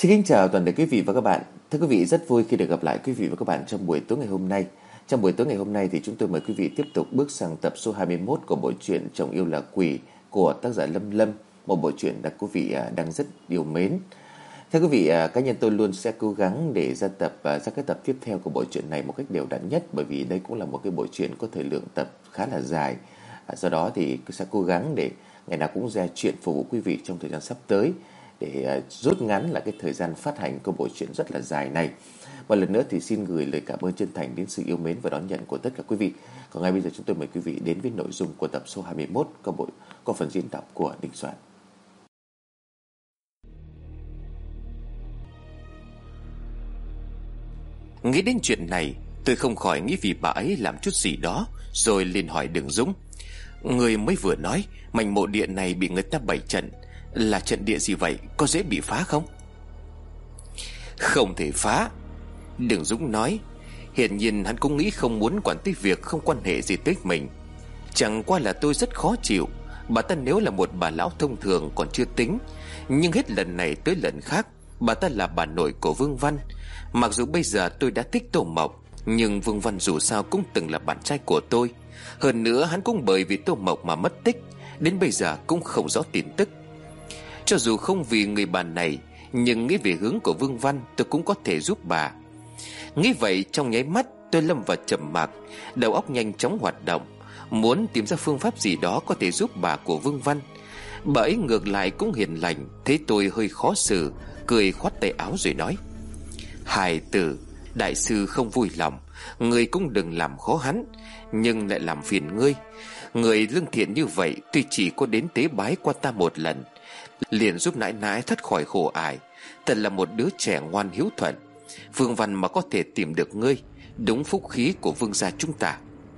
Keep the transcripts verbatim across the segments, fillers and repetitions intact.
Xin kính chào toàn thể quý vị và các bạn. Thưa quý vị, rất vui khi được gặp lại quý vị và các bạn trong buổi tối ngày hôm nay. Trong buổi tối ngày hôm nay thì chúng tôi mời quý vị tiếp tục bước sang tập số hai mươi mốt của bộ truyện Chồng Yêu Là Quỷ của tác giả Lâm Lâm, một bộ truyện được quý vị đang rất yêu mến. Thưa quý vị, cá nhân tôi luôn sẽ cố gắng để ra tập ra các tập tiếp theo của bộ truyện này một cách đều đặn nhất, bởi vì đây cũng là một cái bộ truyện có thời lượng tập khá là dài. Do đó thì sẽ cố gắng để ngày nào cũng ra chuyện phục vụ quý vị trong thời gian sắp tới, để rút ngắn lại cái thời gian phát hành của bộ truyện rất là dài này. Một lần nữa thì xin gửi lời cảm ơn chân thành đến sự yêu mến và đón nhận của tất cả quý vị. Còn ngay bây giờ chúng tôi mời quý vị đến với nội dung của tập số hai mươi mốt có bộ có phần diễn đọc của Đình Soạn. Nghĩ đến chuyện này, tôi không khỏi nghĩ vì bà ấy làm chút gì đó, rồi liền hỏi Đường Dũng: người mới vừa nói mảnh mộ địa này bị người ta bày trận, là trận địa gì vậy? Có dễ bị phá không? Không thể phá, Đường Dũng nói. Hiển nhiên hắn cũng nghĩ không muốn quản tới việc không quan hệ gì tới mình. Chẳng qua là tôi rất khó chịu. Bà ta nếu là một bà lão thông thường còn chưa tính, nhưng hết lần này tới lần khác bà ta là bà nội của Vương Văn. Mặc dù bây giờ tôi đã thích Tô Mộc, nhưng Vương Văn dù sao cũng từng là bạn trai của tôi. Hơn nữa hắn cũng bởi vì Tô Mộc mà mất tích, đến bây giờ cũng không rõ tin tức. Cho dù không vì người bà này, nhưng nghĩ về hướng của Vương Văn, tôi cũng có thể giúp bà. Nghĩ vậy, trong nháy mắt tôi lâm vào trầm mặc, đầu óc nhanh chóng hoạt động, muốn tìm ra phương pháp gì đó có thể giúp bà của Vương Văn. Bà ấy ngược lại cũng hiền lành, thấy tôi hơi khó xử, cười khoát tay áo rồi nói: hài tử, đại sư không vui lòng, người cũng đừng làm khó hắn, nhưng lại làm phiền ngươi. Người lương thiện như vậy tuy chỉ có đến tế bái qua ta một lần, liền giúp nãi nãi thoát khỏi khổ ải, thật là một đứa trẻ ngoan hiếu thuận. Vương Văn mà có thể tìm được ngươi, đúng phúc khí của Vương gia chúng ta.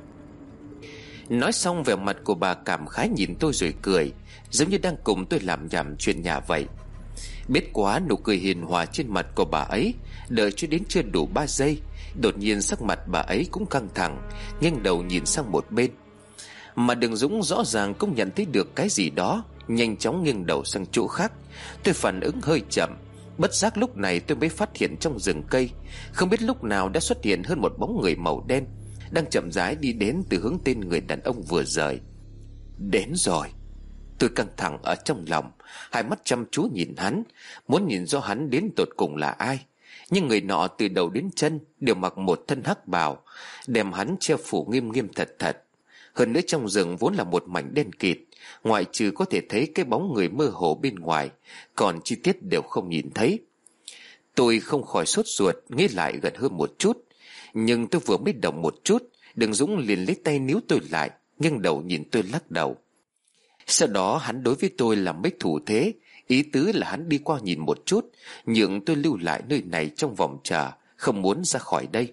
Nói xong, vẻ mặt của bà cảm khái nhìn tôi rồi cười, giống như đang cùng tôi làm nhảm chuyện nhà vậy. Biết quá nụ cười hiền hòa trên mặt của bà ấy. Đợi cho đến chưa đủ ba giây, đột nhiên sắc mặt bà ấy cũng căng thẳng, nghiêng đầu nhìn sang một bên. Mà Đường Dũng rõ ràng cũng nhận thấy được cái gì đó, nhanh chóng nghiêng đầu sang chỗ khác. Tôi phản ứng hơi chậm, bất giác lúc này tôi mới phát hiện trong rừng cây, không biết lúc nào đã xuất hiện hơn một bóng người màu đen, đang chậm rãi đi đến từ hướng tên người đàn ông vừa rời. Đến rồi. Tôi căng thẳng ở trong lòng, hai mắt chăm chú nhìn hắn, muốn nhìn rõ hắn đến tột cùng là ai. Nhưng người nọ từ đầu đến chân đều mặc một thân hắc bào, đem hắn che phủ nghiêm nghiêm thật thật. Hơn nữa trong rừng vốn là một mảnh đen kịt, ngoại trừ có thể thấy cái bóng người mơ hồ bên ngoài, còn chi tiết đều không nhìn thấy. Tôi không khỏi sốt ruột, nghĩ lại gần hơn một chút. Nhưng tôi vừa mới động một chút, Đường Dũng liền lấy tay níu tôi lại, nghiêng đầu nhìn tôi lắc đầu. Sau đó hắn đối với tôi làm mấy thủ thế, ý tứ là hắn đi qua nhìn một chút, nhưng tôi lưu lại nơi này trong vòng chờ, không muốn ra khỏi đây.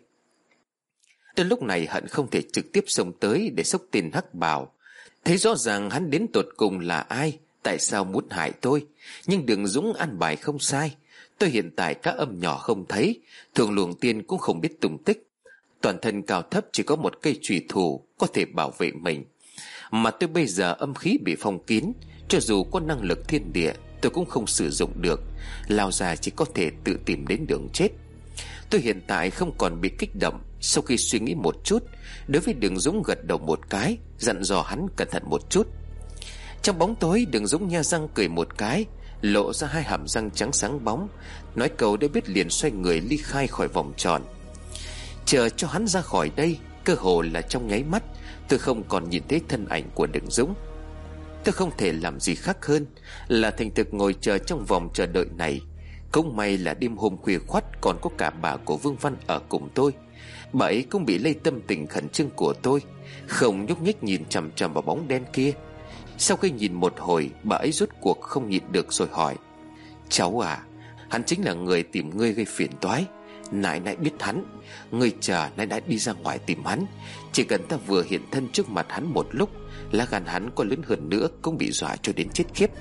Tôi lúc này hận không thể trực tiếp xông tới để xốc tên hắc bào. Thấy rõ ràng hắn đến tột cùng là ai, tại sao muốn hại tôi. Nhưng Đường Dũng ăn bài không sai. Tôi hiện tại các âm nhỏ không thấy, thường luồng tiên cũng không biết tung tích. Toàn thân cao thấp chỉ có một cây chùy thủ có thể bảo vệ mình. Mà tôi bây giờ âm khí bị phong kín, cho dù có năng lực thiên địa tôi cũng không sử dụng được, lao ra chỉ có thể tự tìm đến đường chết. Tôi hiện tại không còn bị kích động. Sau khi suy nghĩ một chút, đối với Đường Dũng gật đầu một cái, dặn dò hắn cẩn thận một chút. Trong bóng tối, Đường Dũng nhe răng cười một cái, lộ ra hai hàm răng trắng sáng bóng, nói câu đã biết liền xoay người ly khai khỏi vòng tròn. Chờ cho hắn ra khỏi đây, cơ hồ là trong nháy mắt, tôi không còn nhìn thấy thân ảnh của Đường Dũng. Tôi không thể làm gì khác hơn là thành thực ngồi chờ trong vòng chờ đợi này. Cũng may là đêm hôm khuya khoắt còn có cả bà của Vương Văn ở cùng tôi. Bà ấy cũng bị lây tâm tình khẩn trương của tôi, không nhúc nhích nhìn chằm chằm vào bóng đen kia. Sau khi nhìn một hồi, bà ấy rốt cuộc không nhịn được rồi hỏi: cháu à, hắn chính là người tìm ngươi gây phiền toái. Nãi nãi biết hắn, ngươi chờ nãi nãi đi ra ngoài tìm hắn. Chỉ cần ta vừa hiện thân trước mặt hắn một lúc, lá gan hắn có lớn hơn nữa cũng bị dọa cho đến chết khiếp.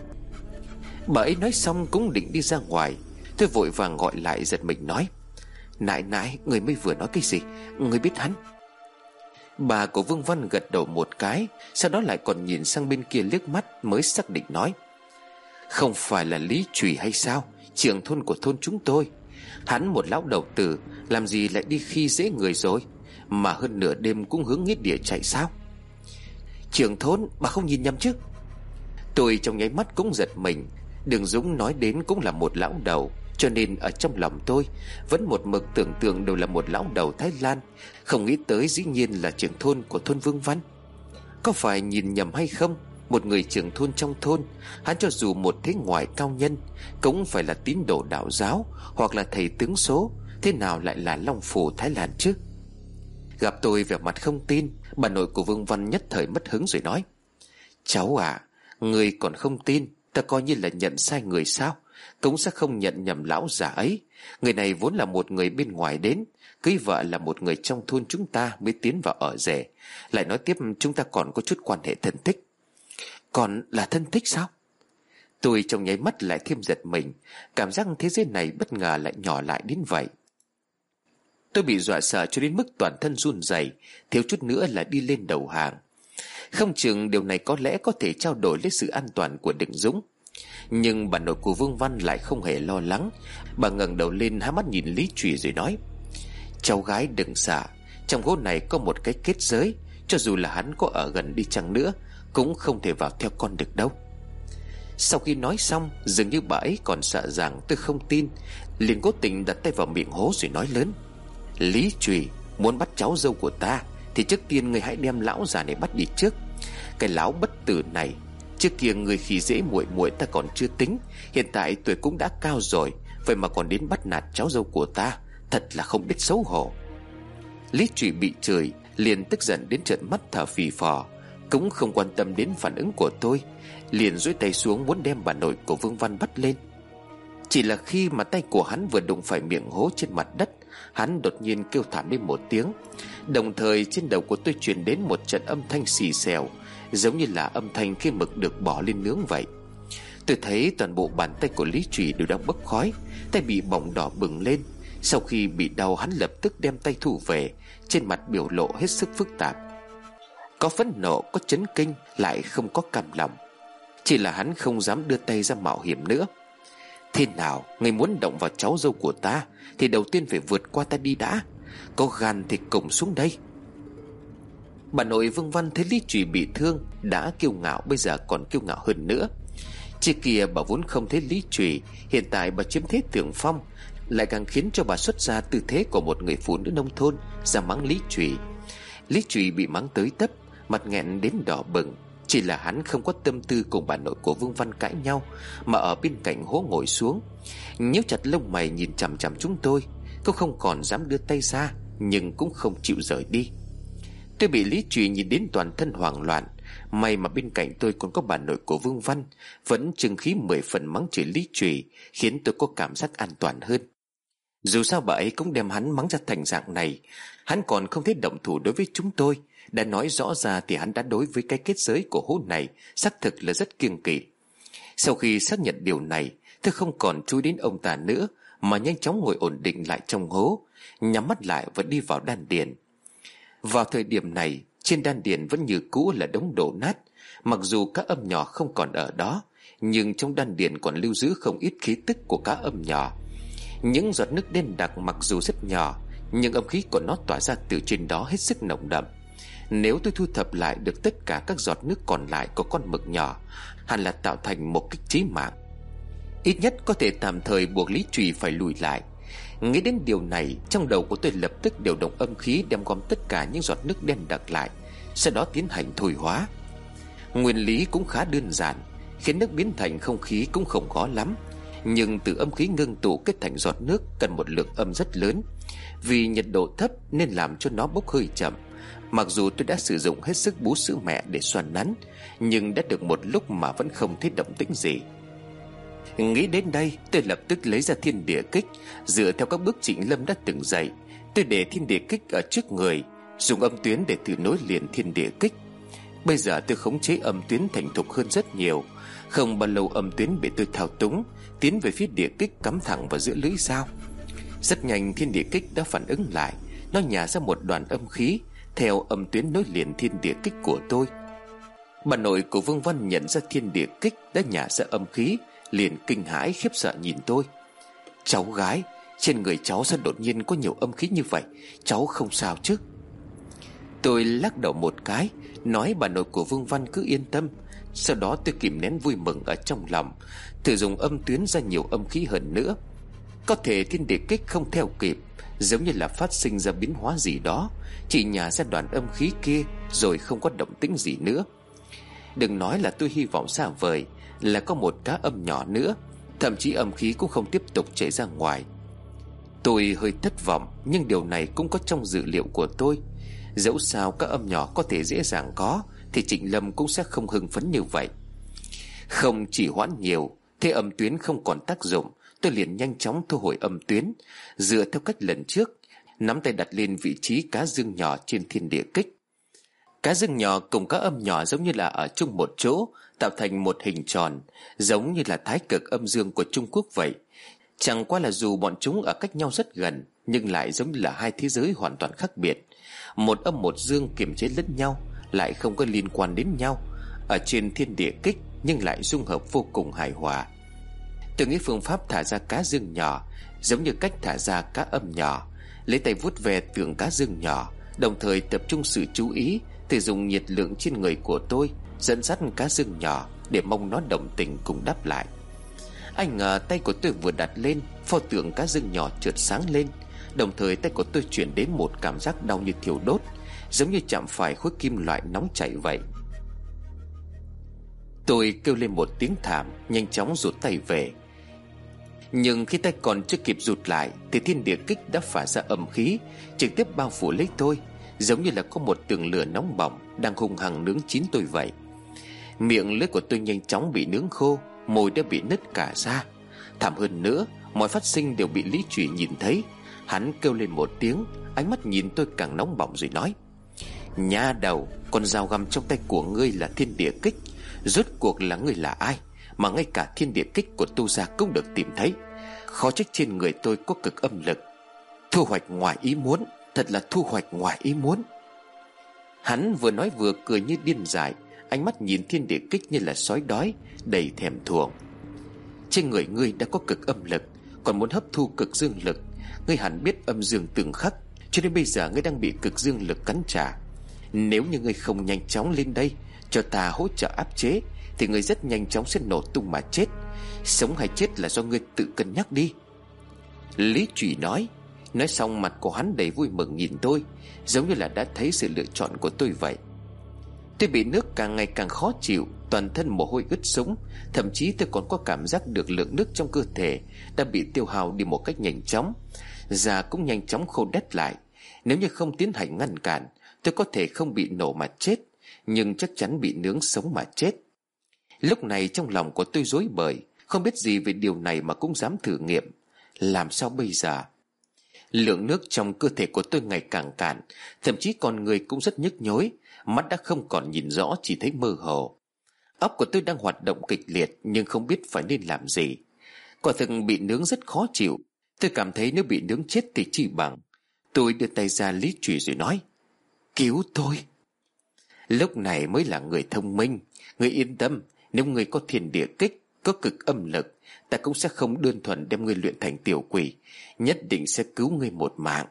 Bà ấy nói xong cũng định đi ra ngoài. Tôi vội vàng gọi lại giật mình nói: nãi nãi, người mới vừa nói cái gì? Người biết hắn? Bà của Vương Văn gật đầu một cái, sau đó lại còn nhìn sang bên kia liếc mắt mới xác định nói: Không phải là Lý Trùy hay sao, trưởng thôn của thôn chúng tôi. Hắn một lão đầu tử, làm gì lại đi khi dễ người rồi, mà hơn nửa đêm cũng hướng nghĩa địa chạy sao? Trưởng thôn, bà không nhìn nhầm chứ? Tôi trong nháy mắt cũng giật mình. Đường Dũng nói đến cũng là một lão đầu, cho nên ở trong lòng tôi vẫn một mực tưởng tượng đều là một lão đầu Thái Lan, không nghĩ tới dĩ nhiên là trưởng thôn của thôn Vương Văn. Có phải nhìn nhầm hay không? Một người trưởng thôn trong thôn, hắn cho dù một thế ngoại cao nhân cũng phải là tín đồ đạo giáo hoặc là thầy tướng số, thế nào lại là Long Phủ Thái Lan chứ? Gặp tôi vẻ mặt không tin, bà nội của Vương Văn nhất thời mất hứng rồi nói: Cháu à, người còn không tin, ta coi như là nhận sai người sao? Cũng sẽ không nhận nhầm lão già ấy. Người này vốn là một người bên ngoài đến, cưới vợ là một người trong thôn chúng ta mới tiến vào ở rể. Lại nói tiếp chúng ta còn có chút quan hệ thân thích. Còn là thân thích sao? Tôi trong nháy mắt lại thêm giật mình, cảm giác thế giới này bất ngờ lại nhỏ lại đến vậy. Tôi bị dọa sợ cho đến mức toàn thân run rẩy, thiếu chút nữa là đi lên đầu hàng. Không chừng điều này có lẽ có thể trao đổi lấy sự an toàn của Đường Dũng. Nhưng bà nội của Vương Văn lại không hề lo lắng. Bà ngẩng đầu lên há mắt nhìn Lý Trùy rồi nói: Cháu gái đừng sợ, trong hố này có một cái kết giới, cho dù là hắn có ở gần đi chăng nữa cũng không thể vào theo con được đâu. Sau khi nói xong, dường như bà ấy còn sợ rằng tôi không tin, liền cố tình đặt tay vào miệng hố rồi nói lớn: Lý Trùy, muốn bắt cháu dâu của ta thì trước tiên người hãy đem lão già này bắt đi trước. Cái lão bất tử này, trước kia người khi dễ muội muội ta còn chưa tính, hiện tại tuổi cũng đã cao rồi, vậy mà còn đến bắt nạt cháu dâu của ta, thật là không biết xấu hổ. Lý Trùy bị chửi liền tức giận đến trợn mắt thở phì phò, cũng không quan tâm đến phản ứng của tôi, liền duỗi tay xuống muốn đem bà nội của Vương Văn bắt lên. Chỉ là khi mà tay của hắn vừa đụng phải miệng hố trên mặt đất, hắn đột nhiên kêu thảm lên một tiếng. Đồng thời trên đầu của tôi truyền đến một trận âm thanh xì xèo, giống như là âm thanh khi mực được bỏ lên nướng vậy. Tôi thấy toàn bộ bàn tay của Lý Trùy đều đang bốc khói, tay bị bỏng đỏ bừng lên. Sau khi bị đau, hắn lập tức đem tay thu về, trên mặt biểu lộ hết sức phức tạp. Có phẫn nộ, có chấn kinh, lại không có cam lòng. Chỉ là hắn không dám đưa tay ra mạo hiểm nữa. Thế nào, người muốn động vào cháu dâu của ta thì đầu tiên phải vượt qua ta đi đã. Có gan thì cùng xuống đây. Bà nội Vương Văn thấy Lý Trùy bị thương, đã kiêu ngạo, bây giờ còn kiêu ngạo hơn nữa. Trước kia bà vốn không thấy Lý Trùy, hiện tại bà chiếm thế thượng phong, lại càng khiến cho bà xuất ra tư thế của một người phụ nữ nông thôn ra mắng Lý Trùy. Lý Trùy bị mắng tới tấp, mặt nghẹn đến đỏ bừng. Chỉ là hắn không có tâm tư cùng bà nội của Vương Văn cãi nhau, mà ở bên cạnh hố ngồi xuống, nhíu chặt lông mày nhìn chằm chằm chúng tôi. Cô không còn dám đưa tay ra, nhưng cũng không chịu rời đi. Tôi bị Lý Trùy nhìn đến toàn thân hoảng loạn. May mà bên cạnh tôi còn có bà nội của Vương Văn, vẫn trừng khí mười phần mắng chửi Lý Trùy, khiến tôi có cảm giác an toàn hơn. Dù sao bà ấy cũng đem hắn mắng ra thành dạng này, hắn còn không thể động thủ đối với chúng tôi. Đã nói rõ ra thì hắn đã đối với cái kết giới của hố này xác thực là rất kiêng kỵ. Sau khi xác nhận điều này, tôi không còn chú ý đến ông ta nữa, mà nhanh chóng ngồi ổn định lại trong hố, nhắm mắt lại và đi vào đan điền. Vào thời điểm này, trên đan điền vẫn như cũ là đống đổ nát. Mặc dù các âm nhỏ không còn ở đó, nhưng trong đan điền còn lưu giữ không ít khí tức của các âm nhỏ. Những giọt nước đen đặc mặc dù rất nhỏ, nhưng âm khí của nó tỏa ra từ trên đó hết sức nồng đậm. Nếu tôi thu thập lại được tất cả các giọt nước còn lại của con mực nhỏ, hẳn là tạo thành một kích chí mạng, ít nhất có thể tạm thời buộc Lý Trùy phải lùi lại. Nghĩ đến điều này, trong đầu của tôi lập tức điều động âm khí, đem gom tất cả những giọt nước đen đặc lại, sau đó tiến hành thôi hóa. Nguyên lý cũng khá đơn giản, khiến nước biến thành không khí cũng không khó lắm. Nhưng từ âm khí ngưng tụ kết thành giọt nước cần một lượng âm rất lớn. Vì nhiệt độ thấp nên làm cho nó bốc hơi chậm. Mặc dù tôi đã sử dụng hết sức bú sữa mẹ để xoăn nắn, nhưng đã được một lúc mà vẫn không thấy động tĩnh gì. Nghĩ đến đây, tôi lập tức lấy ra thiên địa kích. Dựa theo các bước Trịnh Lâm đã từng dạy, tôi để thiên địa kích ở trước người, dùng âm tuyến để thử nối liền thiên địa kích. Bây giờ tôi khống chế âm tuyến thành thục hơn rất nhiều. Không bao lâu âm tuyến bị tôi thao túng, tiến về phía địa kích cắm thẳng vào giữa lưỡi dao. Rất nhanh thiên địa kích đã phản ứng lại, nó nhả ra một đoàn âm khí theo âm tuyến nối liền thiên địa kích của tôi. Bà nội của Vương Văn nhận ra thiên địa kích đã nhả ra âm khí, liền kinh hãi khiếp sợ nhìn tôi. Cháu gái, trên người cháu sao đột nhiên có nhiều âm khí như vậy? Cháu không sao chứ? Tôi lắc đầu một cái, nói bà nội của Vương Văn cứ yên tâm. Sau đó tôi kìm nén vui mừng ở trong lòng, thử dùng âm tuyến ra nhiều âm khí hơn nữa. Có thể thiên địa kích không theo kịp, giống như là phát sinh ra biến hóa gì đó, chỉ nhả ra đoàn âm khí kia rồi không có động tĩnh gì nữa. Đừng nói là tôi hy vọng xa vời là có một cá âm nhỏ nữa, thậm chí âm khí cũng không tiếp tục chảy ra ngoài. Tôi hơi thất vọng, nhưng điều này cũng có trong dự liệu của tôi. Dẫu sao các âm nhỏ có thể dễ dàng có, thì Trịnh Lâm cũng sẽ không hưng phấn như vậy. Không chỉ hoãn nhiều, thế âm tuyến không còn tác dụng, tôi liền nhanh chóng thu hồi âm tuyến, dựa theo cách lần trước, nắm tay đặt lên vị trí cá dương nhỏ trên thiên địa kích. Cá dương nhỏ cùng các âm nhỏ giống như là ở chung một chỗ, tạo thành một hình tròn, giống như là thái cực âm dương của Trung Quốc vậy. Chẳng qua là dù bọn chúng ở cách nhau rất gần, nhưng lại giống như là hai thế giới hoàn toàn khác biệt. Một âm một dương kiềm chế lẫn nhau, lại không có liên quan đến nhau, ở trên thiên địa kích nhưng lại dung hợp vô cùng hài hòa. Từ nghĩ phương pháp thả ra cá dương nhỏ giống như cách thả ra cá âm nhỏ, lấy tay vuốt về tượng cá dương nhỏ, đồng thời tập trung sự chú ý, thì dùng nhiệt lượng trên người của tôi dẫn dắt cá dương nhỏ để mong nó đồng tình cùng đáp lại. Anh ngờ tay của tôi vừa đặt lên, pho tượng cá dương nhỏ chợt sáng lên, đồng thời tay của tôi chuyển đến một cảm giác đau như thiêu đốt, giống như chạm phải khối kim loại nóng chảy vậy. Tôi kêu lên một tiếng thảm, nhanh chóng rụt tay về. Nhưng khi tay còn chưa kịp rụt lại thì thiên địa kích đã phả ra âm khí, trực tiếp bao phủ lấy tôi, giống như là có một tường lửa nóng bỏng đang hung hăng nướng chín tôi vậy. Miệng lưỡi của tôi nhanh chóng bị nướng khô, môi đã bị nứt cả ra. Thảm hơn nữa, mọi phát sinh đều bị Lý Trụy nhìn thấy. Hắn kêu lên một tiếng, ánh mắt nhìn tôi càng nóng bỏng rồi nói: Nha đầu, con dao găm trong tay của ngươi là thiên địa kích. Rốt cuộc là ngươi là ai mà ngay cả thiên địa kích của tu gia cũng được tìm thấy? Khó trách trên người tôi có cực âm lực. Thu hoạch ngoài ý muốn, thật là thu hoạch ngoài ý muốn. Hắn vừa nói vừa cười như điên dại, ánh mắt nhìn thiên địa kích như là sói đói, đầy thèm thuồng. Trên người ngươi đã có cực âm lực, còn muốn hấp thu cực dương lực. Ngươi hẳn biết âm dương tương khắc, cho nên bây giờ ngươi đang bị cực dương lực cắn trả. Nếu như ngươi không nhanh chóng lên đây cho ta hỗ trợ áp chế, thì ngươi rất nhanh chóng sẽ nổ tung mà chết. Sống hay chết là do ngươi tự cân nhắc đi. Lý Trụy nói. Nói xong mặt của hắn đầy vui mừng nhìn tôi, giống như là đã thấy sự lựa chọn của tôi vậy. Tôi bị nước càng ngày càng khó chịu, toàn thân mồ hôi ướt sũng, thậm chí tôi còn có cảm giác được lượng nước trong cơ thể đã bị tiêu hao đi một cách nhanh chóng, da cũng nhanh chóng khô đét lại. Nếu như không tiến hành ngăn cản, tôi có thể không bị nổ mà chết, nhưng chắc chắn bị nướng sống mà chết. Lúc này trong lòng của tôi rối bời, không biết gì về điều này mà cũng dám thử nghiệm. Làm sao bây giờ? Lượng nước trong cơ thể của tôi ngày càng cạn, thậm chí con người cũng rất nhức nhối, mắt đã không còn nhìn rõ, chỉ thấy mơ hồ. Óc của tôi đang hoạt động kịch liệt, nhưng không biết phải nên làm gì. Quả thực bị nướng rất khó chịu. Tôi cảm thấy nếu bị nướng chết thì chỉ bằng. Tôi đưa tay ra Lý Trụy rồi nói: Cứu tôi. Lúc này mới là người thông minh. Người yên tâm, nếu người có thiên địa kích, có cực âm lực, ta cũng sẽ không đơn thuần đem ngươi luyện thành tiểu quỷ, nhất định sẽ cứu ngươi một mạng.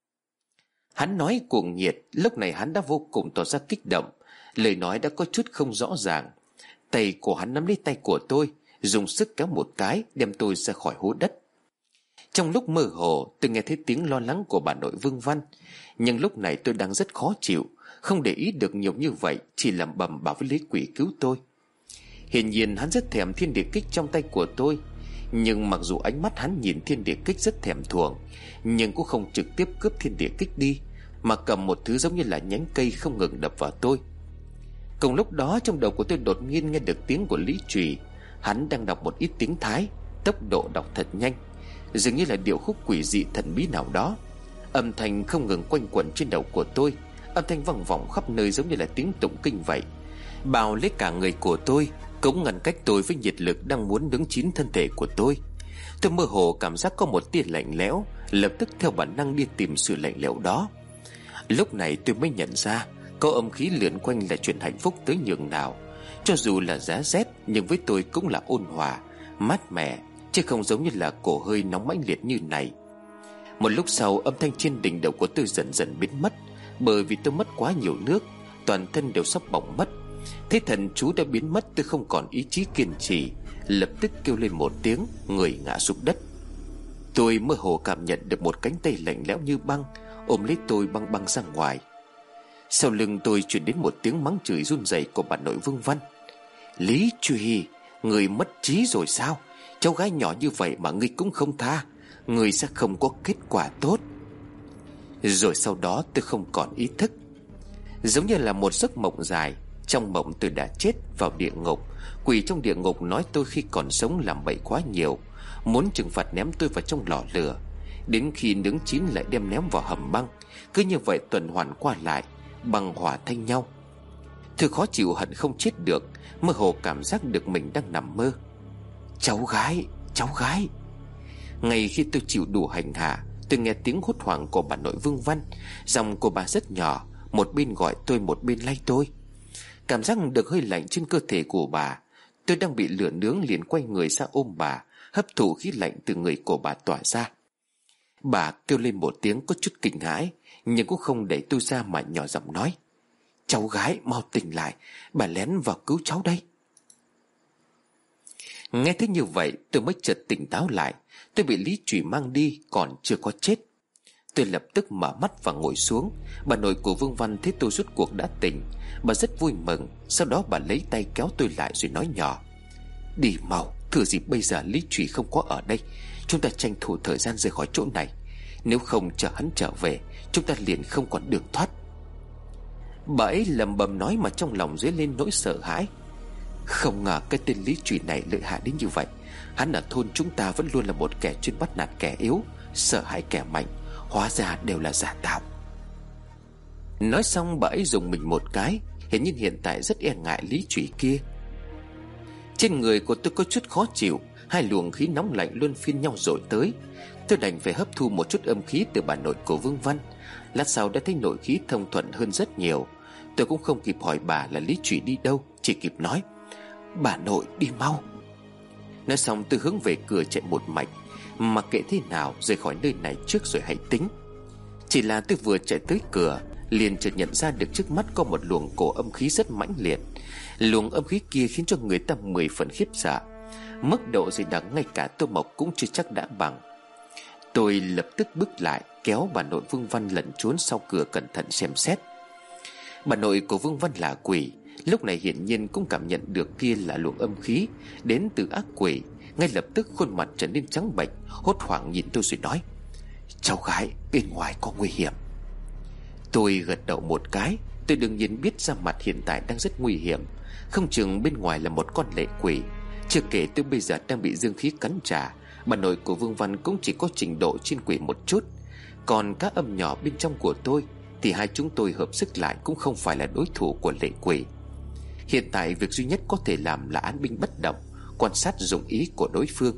Hắn nói cuồng nhiệt, lúc này hắn đã vô cùng tỏ ra kích động, lời nói đã có chút không rõ ràng. Tay của hắn nắm lấy tay của tôi, dùng sức kéo một cái, đem tôi ra khỏi hố đất. Trong lúc mơ hồ, tôi nghe thấy tiếng lo lắng của bà nội Vương Văn, nhưng lúc này tôi đang rất khó chịu, không để ý được nhiều như vậy, chỉ lẩm bẩm bảo với Lý Quỷ cứu tôi. Hiển nhiên hắn rất thèm thiên địa kích trong tay của tôi, nhưng mặc dù ánh mắt hắn nhìn thiên địa kích rất thèm thuồng, nhưng cũng không trực tiếp cướp thiên địa kích đi, mà cầm một thứ giống như là nhánh cây không ngừng đập vào tôi. Cùng lúc đó trong đầu của tôi đột nhiên nghe được tiếng của Lý Trụy. Hắn đang đọc một ít tiếng Thái, tốc độ đọc thật nhanh, dường như là điệu khúc quỷ dị thần bí nào đó. Âm thanh không ngừng quanh quẩn trên đầu của tôi, âm thanh vang vọng khắp nơi giống như là tiếng tụng kinh vậy, bao lấy cả người của tôi, cũng ngăn cách tôi với nhiệt lực đang muốn nướng chín thân thể của tôi. Tôi mơ hồ cảm giác có một tia lạnh lẽo, lập tức theo bản năng đi tìm sự lạnh lẽo đó. Lúc này tôi mới nhận ra có âm khí lượn quanh là chuyện hạnh phúc tới nhường nào. Cho dù là giá rét, nhưng với tôi cũng là ôn hòa, mát mẻ, chứ không giống như là cổ hơi nóng mãnh liệt như này. Một lúc sau, âm thanh trên đỉnh đầu của tôi dần dần biến mất, bởi vì tôi mất quá nhiều nước, toàn thân đều sắp bỏng mất. Thế thần chú đã biến mất, tôi không còn ý chí kiên trì, lập tức kêu lên một tiếng, người ngã xuống đất. Tôi mơ hồ cảm nhận được một cánh tay lạnh lẽo như băng ôm lấy tôi băng băng ra ngoài. Sau lưng tôi truyền đến một tiếng mắng chửi run rẩy của bà nội Vương Văn. Lý Truy, người mất trí rồi sao? Cháu gái nhỏ như vậy mà ngươi cũng không tha, ngươi sẽ không có kết quả tốt. Rồi sau đó tôi không còn ý thức, giống như là một giấc mộng dài. Trong mộng tôi đã chết vào địa ngục. Quỷ trong địa ngục nói tôi khi còn sống làm bậy quá nhiều, muốn trừng phạt ném tôi vào trong lò lửa, đến khi nướng chín lại đem ném vào hầm băng. Cứ như vậy tuần hoàn qua lại, băng hỏa thanh nhau. Tôi khó chịu hận không chết được, mơ hồ cảm giác được mình đang nằm mơ. Cháu gái, cháu gái. Ngay khi tôi chịu đủ hành hạ, tôi nghe tiếng hốt hoảng của bà nội Vương Văn. Giọng của bà rất nhỏ, một bên gọi tôi một bên lay tôi. Cảm giác được hơi lạnh trên cơ thể của bà. Tôi đang bị lửa nướng liền quay người ra ôm bà, hấp thụ khí lạnh từ người của bà tỏa ra. Bà kêu lên một tiếng có chút kinh hãi, nhưng cũng không đẩy tôi ra mà nhỏ giọng nói: Cháu gái mau tỉnh lại, bà lén vào cứu cháu đây. Nghe thấy như vậy tôi mới chợt tỉnh táo lại. Tôi bị Lý Trùy mang đi còn chưa có chết. Tôi lập tức mở mắt và ngồi xuống. Bà nội của Vương Văn thấy tôi rốt cuộc đã tỉnh, bà rất vui mừng. Sau đó bà lấy tay kéo tôi lại rồi nói nhỏ: Đi mau, thừa dịp bây giờ Lý Trùy không có ở đây, chúng ta tranh thủ thời gian rời khỏi chỗ này. Nếu không chờ hắn trở về, chúng ta liền không còn đường thoát. Bà ấy lầm bầm nói mà trong lòng dấy lên nỗi sợ hãi. Không ngờ cái tên Lý Trùy này lợi hại đến như vậy. Hắn ở thôn chúng ta vẫn luôn là một kẻ chuyên bắt nạt kẻ yếu, sợ hãi kẻ mạnh, hóa ra đều là giả tạo. Nói xong bà ấy dùng mình một cái, hiển nhiên hiện tại rất e ngại Lý Trùy kia. Trên người của tôi có chút khó chịu, hai luồng khí nóng lạnh luân phiên nhau dội tới. Tôi đành phải hấp thu một chút âm khí từ bà nội của Vương Văn. Lát sau đã thấy nội khí thông thuận hơn rất nhiều. Tôi cũng không kịp hỏi bà là Lý Trùy đi đâu, chỉ kịp nói: Bà nội đi mau. Nói xong tôi hướng về cửa chạy một mạch, mặc kệ thế nào rời khỏi nơi này trước rồi hãy tính. Chỉ là tôi vừa chạy tới cửa, liền chợt nhận ra được trước mắt có một luồng cổ âm khí rất mãnh liệt. Luồng âm khí kia khiến cho người ta mười phần khiếp sợ. Mức độ dày đặc ngay cả Tô Mộc cũng chưa chắc đã bằng. Tôi lập tức bước lại, kéo bà nội Vương Văn lẩn trốn sau cửa cẩn thận xem xét. Bà nội của Vương Văn là quỷ, lúc này hiển nhiên cũng cảm nhận được kia là luồng âm khí đến từ ác quỷ. Ngay lập tức khuôn mặt trở nên trắng bệch, hốt hoảng nhìn tôi rồi nói: Cháu gái, bên ngoài có nguy hiểm. Tôi gật đầu một cái. Tôi đương nhiên biết ra mặt hiện tại đang rất nguy hiểm, không chừng bên ngoài là một con lệ quỷ. Chưa kể tôi bây giờ đang bị dương khí cắn trả. Bà nội của Vương Văn cũng chỉ có trình độ trên quỷ một chút, còn các âm nhỏ bên trong của tôi thì hai chúng tôi hợp sức lại cũng không phải là đối thủ của lệ quỷ. Hiện tại việc duy nhất có thể làm là án binh bất động, quan sát dụng ý của đối phương.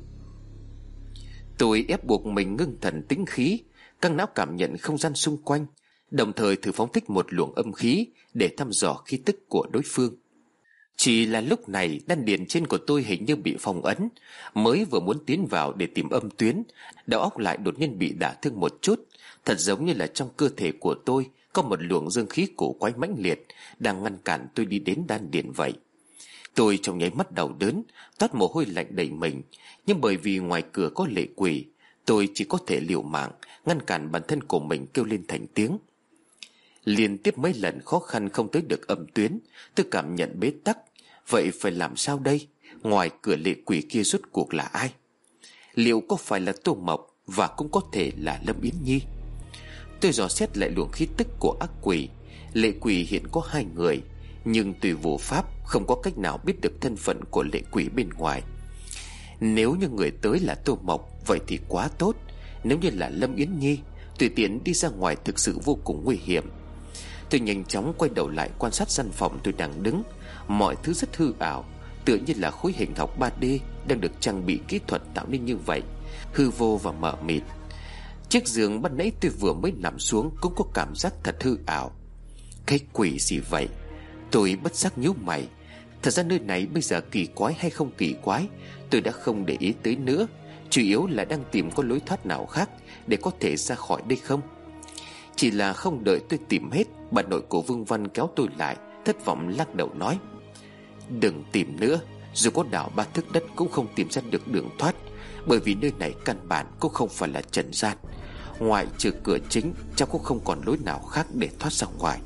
Tôi ép buộc mình ngưng thần tĩnh khí, căng não cảm nhận không gian xung quanh, đồng thời thử phóng thích một luồng âm khí để thăm dò khí tức của đối phương. Chỉ là lúc này đan điền trên của tôi hình như bị phong ấn. Mới vừa muốn tiến vào để tìm âm tuyến, đầu óc lại đột nhiên bị đả thương một chút. Thật giống như là trong cơ thể của tôi có một luồng dương khí cổ quái mãnh liệt đang ngăn cản tôi đi đến đan điền vậy. Tôi trong nháy mắt đau đớn, toát mồ hôi lạnh đầy mình. Nhưng bởi vì ngoài cửa có lệ quỷ, tôi chỉ có thể liều mạng ngăn cản bản thân của mình kêu lên thành tiếng. Liên tiếp mấy lần khó khăn không tới được âm tuyến, tôi cảm nhận bế tắc. Vậy phải làm sao đây? Ngoài cửa lệ quỷ kia rốt cuộc là ai? Liệu có phải là Tô Mộc, và cũng có thể là Lâm Yến Nhi? Tôi dò xét lại luồng khí tức của ác quỷ. Lệ quỷ hiện có hai người, nhưng tùy vô pháp không có cách nào biết được thân phận của lệ quỷ bên ngoài. Nếu như người tới là Tô Mộc, vậy thì quá tốt. Nếu như là Lâm Yến Nhi, tùy tiện đi ra ngoài thực sự vô cùng nguy hiểm. Tôi nhanh chóng quay đầu lại quan sát căn phòng tôi đang đứng. Mọi thứ rất hư ảo, tựa như là khối hình học ba D đang được trang bị kỹ thuật tạo nên như vậy, hư vô và mờ mịt. Chiếc giường ban nãy tôi vừa mới nằm xuống cũng có cảm giác thật hư ảo. Cái quỷ gì vậy? Tôi bất giác nhíu mày. Thật ra nơi này bây giờ kỳ quái hay không kỳ quái tôi đã không để ý tới nữa. Chủ yếu là đang tìm có lối thoát nào khác để có thể ra khỏi đây không. Chỉ là không đợi tôi tìm hết, bà nội của Vương Văn kéo tôi lại, thất vọng lắc đầu nói: Đừng tìm nữa. Dù có đào ba thước đất cũng không tìm ra được đường thoát. Bởi vì nơi này căn bản cũng không phải là trần gian. Ngoại trừ cửa chính, cháu cũng không còn lối nào khác để thoát ra ngoài.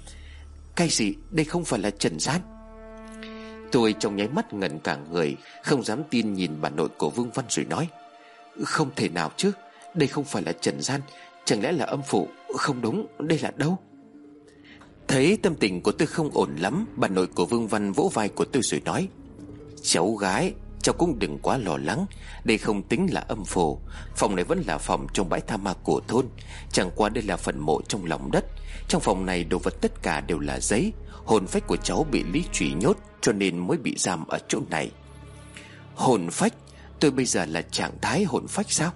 Cái gì? Đây không phải là trần gian? Tôi trong nháy mắt ngẩn cả người, không dám tin nhìn bà nội của Vương Văn rồi nói: Không thể nào chứ, đây không phải là trần gian. Chẳng lẽ là âm phủ? Không đúng, đây là đâu? Thấy tâm tình của tôi không ổn lắm, bà nội của Vương Văn vỗ vai của tôi rồi nói: Cháu gái, cháu cũng đừng quá lo lắng. Đây không tính là âm phủ. Phòng này vẫn là phòng trong bãi tha ma của thôn. Chẳng qua đây là phần mộ trong lòng đất. Trong phòng này đồ vật tất cả đều là giấy. Hồn phách của cháu bị lý trùy nhốt, cho nên mới bị giam ở chỗ này. Hồn phách? Tôi bây giờ là trạng thái hồn phách sao?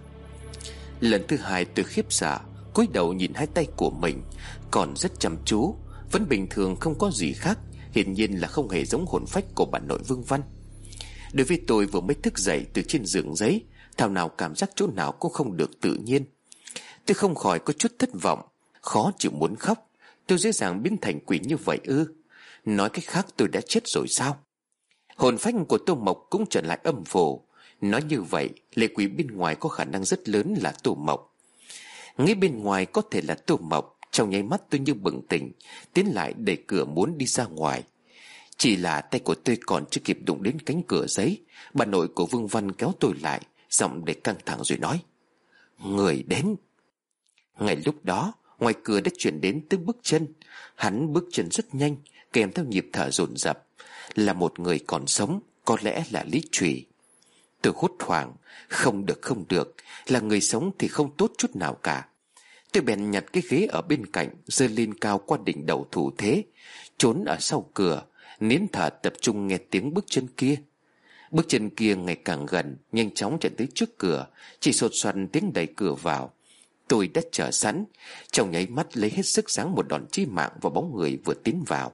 Lần thứ hai tôi khiếp sợ, cúi đầu nhìn hai tay của mình, còn rất chăm chú, vẫn bình thường không có gì khác. Hiển nhiên là không hề giống hồn phách của bà nội Vương Văn. Đối với tôi vừa mới thức dậy từ trên giường giấy, thảo nào cảm giác chỗ nào cũng không được tự nhiên. Tôi không khỏi có chút thất vọng, khó chịu muốn khóc. Tôi dễ dàng biến thành quỷ như vậy ư? Nói cách khác tôi đã chết rồi sao? Hồn phách của Tô Mộc cũng trở lại âm phủ. Nói như vậy, lệ quỷ bên ngoài có khả năng rất lớn là Tô Mộc. Nghĩ bên ngoài có thể là Tô Mộc, trong nháy mắt tôi như bừng tỉnh, tiến lại đẩy cửa muốn đi ra ngoài. Chỉ là tay của tôi còn chưa kịp đụng đến cánh cửa giấy, bà nội của Vương Văn kéo tôi lại, giọng để căng thẳng rồi nói: Người đến. Ngay lúc đó, ngoài cửa đã chuyển đến tiếng bước chân. Hắn bước chân rất nhanh, kèm theo nhịp thở dồn dập. Là một người còn sống, có lẽ là Lý Trùy. Tôi hốt hoảng, không được không được, là người sống thì không tốt chút nào cả. Tôi bèn nhặt cái ghế ở bên cạnh, giơ lên cao qua đỉnh đầu thủ thế, trốn ở sau cửa, nín thở tập trung nghe tiếng bước chân kia. Bước chân kia ngày càng gần, nhanh chóng chạy tới trước cửa, chỉ sột soạt tiếng đẩy cửa vào. Tôi đã chờ sẵn, trong nháy mắt lấy hết sức giáng một đòn chí mạng vào bóng người vừa tiến vào.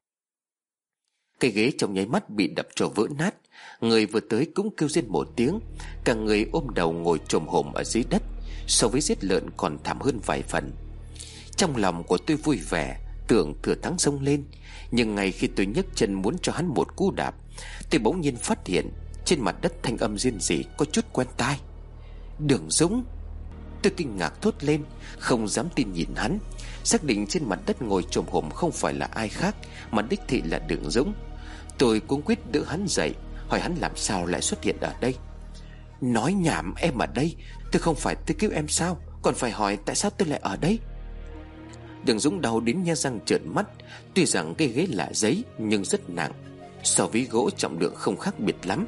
Cái ghế trong nháy mắt bị đập cho vỡ nát. Người vừa tới cũng kêu rên một tiếng, cả người ôm đầu ngồi chồm hổm ở dưới đất, so với giết lợn còn thảm hơn vài phần. Trong lòng của tôi vui vẻ, tưởng thừa thắng xông lên. Nhưng ngay khi tôi nhấc chân muốn cho hắn một cú đạp, tôi bỗng nhiên phát hiện trên mặt đất thanh âm rên rỉ có chút quen tai. Đường Dũng! Tôi kinh ngạc thốt lên, không dám tin nhìn hắn. Xác định trên mặt đất ngồi chồm hổm không phải là ai khác, mà đích thị là Đường Dũng. Tôi cuống quýt đỡ hắn dậy, hỏi hắn làm sao lại xuất hiện ở đây. Nói nhảm, em ở đây. Tôi không phải tới cứu em sao? Còn phải hỏi tại sao tôi lại ở đây? Đường Dũng đau đến nhe răng trợn mắt. Tuy rằng cái ghế là giấy nhưng rất nặng, so với gỗ trọng lượng không khác biệt lắm.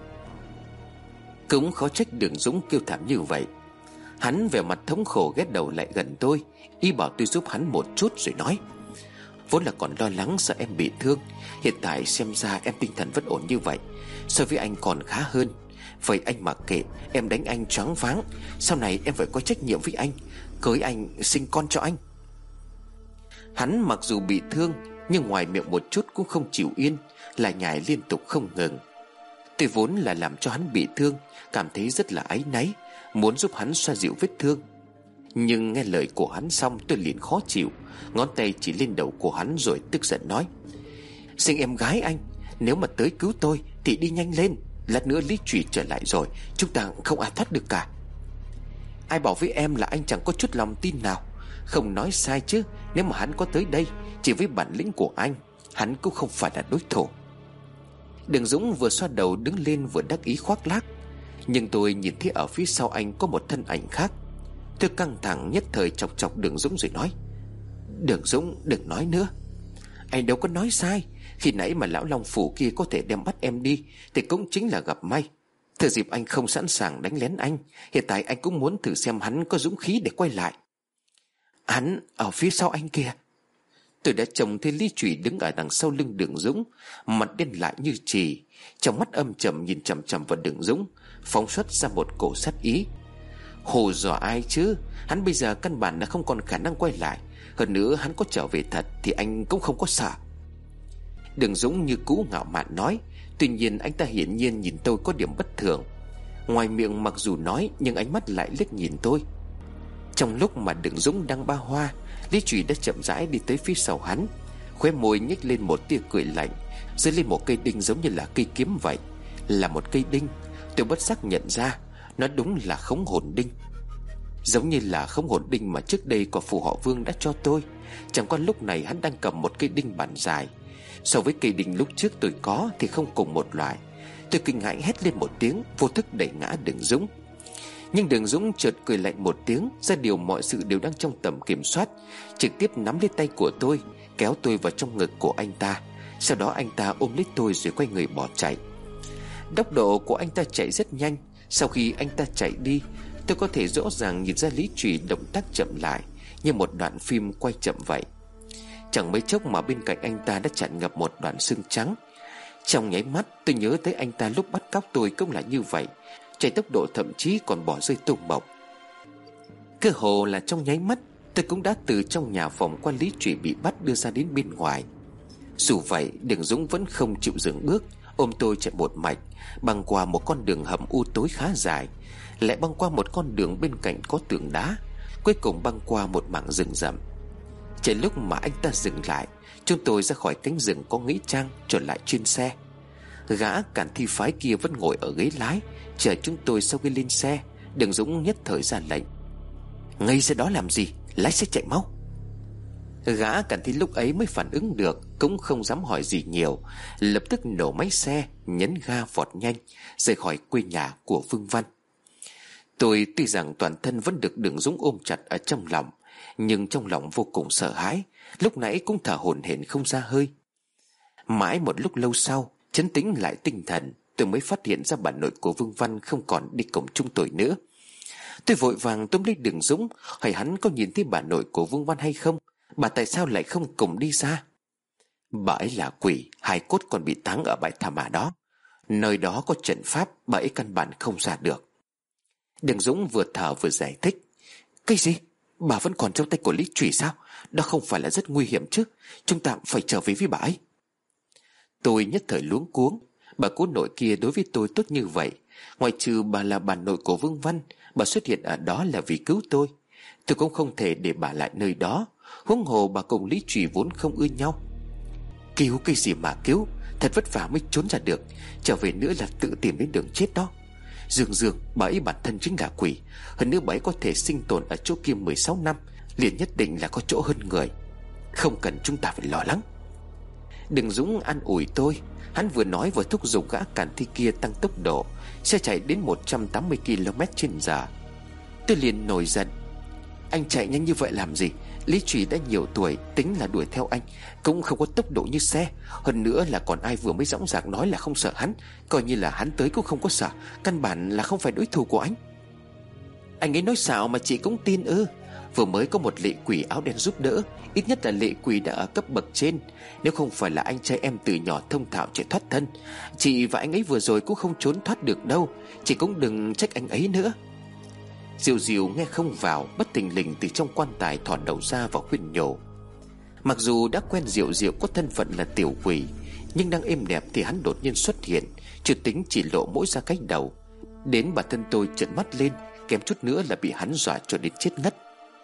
Cũng khó trách Đường Dũng kêu thảm như vậy. Hắn vẻ mặt thống khổ ghé đầu lại gần tôi, ý bảo tôi giúp hắn một chút rồi nói: Vốn là còn lo lắng sợ em bị thương, hiện tại xem ra em tinh thần vẫn ổn như vậy, so với anh còn khá hơn. Vậy anh mặc kệ, em đánh anh choáng váng, sau này em phải có trách nhiệm với anh, cưới anh, sinh con cho anh. Hắn mặc dù bị thương, nhưng ngoài miệng một chút cũng không chịu yên, lại nhải liên tục không ngừng. Tôi vốn là làm cho hắn bị thương, cảm thấy rất là áy náy, muốn giúp hắn xoa dịu vết thương. Nhưng nghe lời của hắn xong tôi liền khó chịu, ngón tay chỉ lên đầu của hắn rồi tức giận nói: Sinh em gái anh, nếu mà tới cứu tôi thì đi nhanh lên, lát nữa Lý Trùy trở lại rồi, chúng ta không ai thoát được cả. Ai bảo với em là anh chẳng có chút lòng tin nào. Không nói sai chứ, nếu mà hắn có tới đây, chỉ với bản lĩnh của anh, hắn cũng không phải là đối thủ. Đường Dũng vừa xoa đầu đứng lên vừa đắc ý khoác lác. Nhưng tôi nhìn thấy ở phía sau anh có một thân ảnh khác. Tôi căng thẳng nhất thời chọc chọc Đường Dũng rồi nói: Đường Dũng đừng nói nữa. Anh đâu có nói sai. Khi nãy mà lão Long Phủ kia có thể đem bắt em đi thì cũng chính là gặp may. Thừa dịp anh không sẵn sàng đánh lén anh, hiện tại anh cũng muốn thử xem hắn có dũng khí để quay lại. Hắn ở phía sau anh kìa. Tôi đã trông thấy Lý Trùy đứng ở đằng sau lưng Đường Dũng, mặt đen lại như chì, trong mắt âm trầm nhìn chằm chằm vào Đường Dũng, phóng xuất ra một cổ sát ý. Hù dọa ai chứ? Hắn bây giờ căn bản là không còn khả năng quay lại. Hơn nữa hắn có trở về thật thì anh cũng không có sợ. Đường Dũng như cũ ngạo mạn nói. Tuy nhiên anh ta hiển nhiên nhìn tôi có điểm bất thường. Ngoài miệng mặc dù nói, nhưng ánh mắt lại liếc nhìn tôi. Trong lúc mà Đường Dũng đang ba hoa, Lý Trùy đã chậm rãi đi tới phía sau hắn. Khóe môi nhếch lên một tia cười lạnh, giơ lên một cây đinh giống như là cây kiếm vậy. Là một cây đinh. Tôi bất giác nhận ra nó đúng là khống hồn đinh, giống như là khống hồn đinh mà trước đây của phù họ Vương đã cho tôi. Chẳng qua lúc này hắn đang cầm một cây đinh bản dài. So với cây đinh lúc trước tôi có thì không cùng một loại. Tôi kinh hãi hét lên một tiếng, vô thức đẩy ngã Đường Dũng. Nhưng Đường Dũng chợt cười lạnh một tiếng, ra điều mọi sự đều đang trong tầm kiểm soát, trực tiếp nắm lấy tay của tôi, kéo tôi vào trong ngực của anh ta. Sau đó anh ta ôm lấy tôi rồi quay người bỏ chạy. Tốc độ của anh ta chạy rất nhanh. Sau khi anh ta chạy đi, tôi có thể rõ ràng nhìn ra Lý Trùy động tác chậm lại, như một đoạn phim quay chậm vậy. Chẳng mấy chốc mà bên cạnh anh ta đã tràn ngập một đoàn xương trắng. Trong nháy mắt tôi nhớ tới anh ta lúc bắt cóc tôi cũng là như vậy, chạy tốc độ thậm chí còn bỏ rơi tung bổng. Cơ hồ là trong nháy mắt, tôi cũng đã từ trong nhà phòng quan Lý Trùy bị bắt đưa ra đến bên ngoài. Dù vậy, Đường Dũng vẫn không chịu dừng bước, ôm tôi chạy một mạch, băng qua một con đường hầm u tối khá dài, lại băng qua một con đường bên cạnh có tường đá, cuối cùng băng qua một mảng rừng rậm. Chạy lúc mà anh ta dừng lại, chúng tôi ra khỏi cánh rừng có nghĩa trang, trở lại trên xe. Gã cản thi phái kia vẫn ngồi ở ghế lái, chờ chúng tôi sau khi lên xe. Đường Dũng nhất thời ra lệnh: "Ngây ra đó làm gì, lái xe chạy mau." Gã cản thi lúc ấy mới phản ứng được, cũng không dám hỏi gì nhiều, lập tức nổ máy xe, nhấn ga vọt nhanh rời khỏi quê nhà của Vương Văn. Tôi tuy rằng toàn thân vẫn được Đường Dũng ôm chặt ở trong lòng, nhưng trong lòng vô cùng sợ hãi, lúc nãy cũng thở hổn hển không ra hơi. Mãi một lúc lâu sau, trấn tĩnh lại tinh thần, tôi mới phát hiện ra bà nội của Vương Văn không còn đi cùng chúng tôi nữa. Tôi vội vàng túm lấy Đường Dũng, hỏi hắn có nhìn thấy bà nội của Vương Văn hay không, bà tại sao lại không cùng đi ra. Bà ấy là quỷ, hài cốt còn bị táng ở bãi tha ma đó, nơi đó có trận pháp, bà ấy căn bản không ra được. Đường Dũng vừa thở vừa giải thích: "Cái gì? Bà vẫn còn trong tay của Lý Trùy sao? Đó không phải là rất nguy hiểm chứ? Chúng ta phải trở về với bà ấy." Tôi nhất thời luống cuống. Bà cố nội kia đối với tôi tốt như vậy, ngoại trừ bà là bà nội của Vương Văn, bà xuất hiện ở đó là vì cứu tôi. Tôi cũng không thể để bà lại nơi đó, huống hồ bà cùng Lý Trùy vốn không ưa nhau. Cứu cái gì mà cứu, thật vất vả mới trốn ra được, trở về nữa là tự tìm đến đường chết đó. Dương Dương, bà ấy bản thân chính là quỷ, hơn nữa bà ấy có thể sinh tồn ở chỗ kia mười sáu năm, liền nhất định là có chỗ hơn người, không cần chúng ta phải lo lắng." Đường Dũng an ủi tôi. Hắn vừa nói vừa thúc giục gã cản thi kia tăng tốc độ, xe chạy đến một trăm tám mươi ki lô mét trên giờ. Tôi liền nổi giận: "Anh chạy nhanh như vậy làm gì? Lý Trùy đã nhiều tuổi, tính là đuổi theo anh cũng không có tốc độ như xe. Hơn nữa là còn ai vừa mới dõng dạc nói là không sợ hắn, coi như là hắn tới cũng không có sợ, căn bản là không phải đối thủ của anh." "Anh ấy nói xạo mà chị cũng tin ư? Vừa mới có một lệ quỷ áo đen giúp đỡ, ít nhất là lệ quỷ đã ở cấp bậc trên. Nếu không phải là anh trai em từ nhỏ thông thạo chạy thoát thân, chị và anh ấy vừa rồi cũng không trốn thoát được đâu. Chị cũng đừng trách anh ấy nữa." Diệu Diệu nghe không vào, bất thình lình từ trong quan tài thò đầu ra và khuyên nhủ. Mặc dù đã quen Diệu Diệu có thân phận là tiểu quỷ, nhưng đang êm đẹp thì hắn đột nhiên xuất hiện, chưa tính chỉ lộ mỗi ra cái đầu. Đến bản thân tôi trợn mắt lên, kém chút nữa là bị hắn dọa cho đến chết ngất.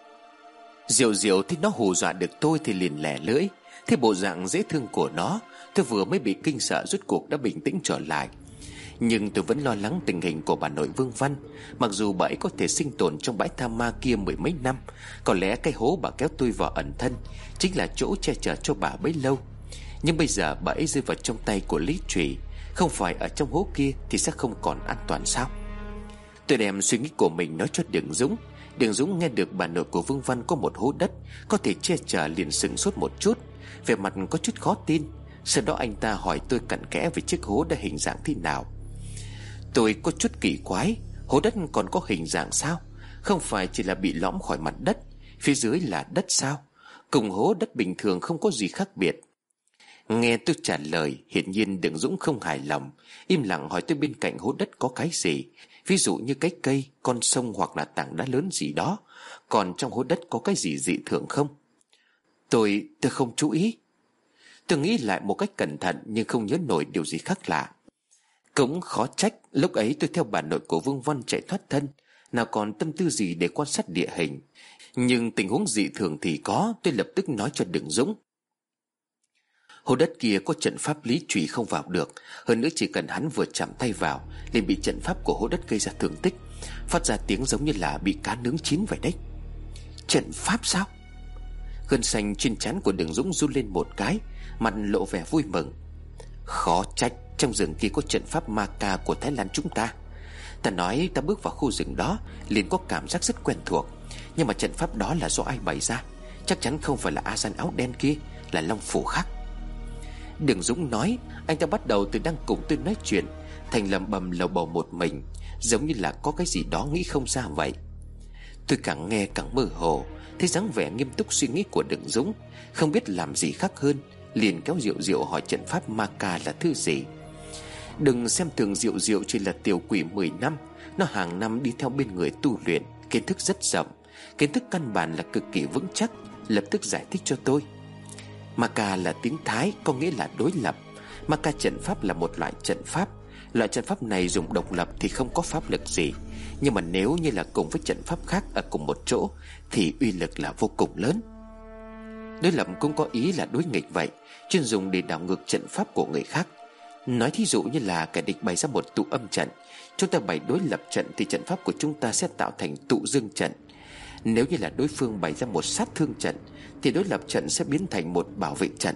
Diệu Diệu thấy nó hù dọa được tôi thì liền lẻ lưỡi. Thế bộ dạng dễ thương của nó, tôi vừa mới bị kinh sợ rốt cuộc đã bình tĩnh trở lại. Nhưng tôi vẫn lo lắng tình hình của bà nội Vương Văn. Mặc dù bà ấy có thể sinh tồn trong bãi tha ma kia mười mấy năm, có lẽ cái hố bà kéo tôi vào ẩn thân chính là chỗ che chở cho bà bấy lâu. Nhưng bây giờ bà ấy rơi vào trong tay của Lý Trùy, không phải ở trong hố kia thì sẽ không còn an toàn sao? Tôi đem suy nghĩ của mình nói cho Đường Dũng. Đường Dũng nghe được bà nội của Vương Văn có một hố đất có thể che chở liền sững sốt một chút, vẻ mặt có chút khó tin. Sau đó anh ta hỏi tôi cặn kẽ về chiếc hố đã hình dạng thế nào. Tôi có chút kỳ quái, hố đất còn có hình dạng sao? Không phải chỉ là bị lõm khỏi mặt đất, phía dưới là đất sao? Cùng hố đất bình thường không có gì khác biệt. Nghe tôi trả lời, hiển nhiên Đường Dũng không hài lòng, im lặng hỏi tôi bên cạnh hố đất có cái gì, ví dụ như cái cây, con sông hoặc là tảng đá lớn gì đó. Còn trong hố đất có cái gì dị thường không? Tôi, tôi không chú ý. Tôi nghĩ lại một cách cẩn thận nhưng không nhớ nổi điều gì khác lạ. Cũng khó trách lúc ấy tôi theo bà nội của Vương Văn chạy thoát thân, nào còn tâm tư gì để quan sát địa hình. Nhưng tình huống dị thường thì có. Tôi lập tức nói cho Đường Dũng. Hồ đất kia có trận pháp lý trùy không vào được. Hơn nữa chỉ cần hắn vừa chạm tay vào liền bị trận pháp của hố đất gây ra thương tích, phát ra tiếng giống như là bị cá nướng chín vậy đấy. Trận pháp sao? Gân xanh trên trán của Đường Dũng run lên một cái, mặt lộ vẻ vui mừng. Khó trách trong rừng kia có trận pháp ma ca của Thái Lan chúng ta. Ta nói ta bước vào khu rừng đó liền có cảm giác rất quen thuộc. Nhưng mà trận pháp đó là do ai bày ra? Chắc chắn không phải là A Gian áo đen kia, là Long Phủ khác. Đường Dũng nói. Anh ta bắt đầu từ đang cùng tôi nói chuyện thành lầm bầm lầu bầu một mình, giống như là có cái gì đó nghĩ không ra vậy. Tôi càng nghe càng mơ hồ, thấy dáng vẻ nghiêm túc suy nghĩ của Đường Dũng, không biết làm gì khác hơn, liền kéo Diệu Diệu hỏi trận pháp ma ca là thứ gì. Đừng xem thường Diệu Diệu chỉ là tiểu quỷ mười năm. Nó hàng năm đi theo bên người tu luyện, kiến thức rất rộng, kiến thức căn bản là cực kỳ vững chắc. Lập tức giải thích cho tôi. Ma ca là tiếng Thái, có nghĩa là đối lập. Ma ca trận pháp là một loại trận pháp. Loại trận pháp này dùng độc lập thì không có pháp lực gì, nhưng mà nếu như là cùng với trận pháp khác ở cùng một chỗ thì uy lực là vô cùng lớn. Đối lập cũng có ý là đối nghịch vậy, chuyên dùng để đảo ngược trận pháp của người khác. Nói thí dụ như là kẻ địch bày ra một tụ âm trận, chúng ta bày đối lập trận thì trận pháp của chúng ta sẽ tạo thành tụ dương trận. Nếu như là đối phương bày ra một sát thương trận thì đối lập trận sẽ biến thành một bảo vệ trận.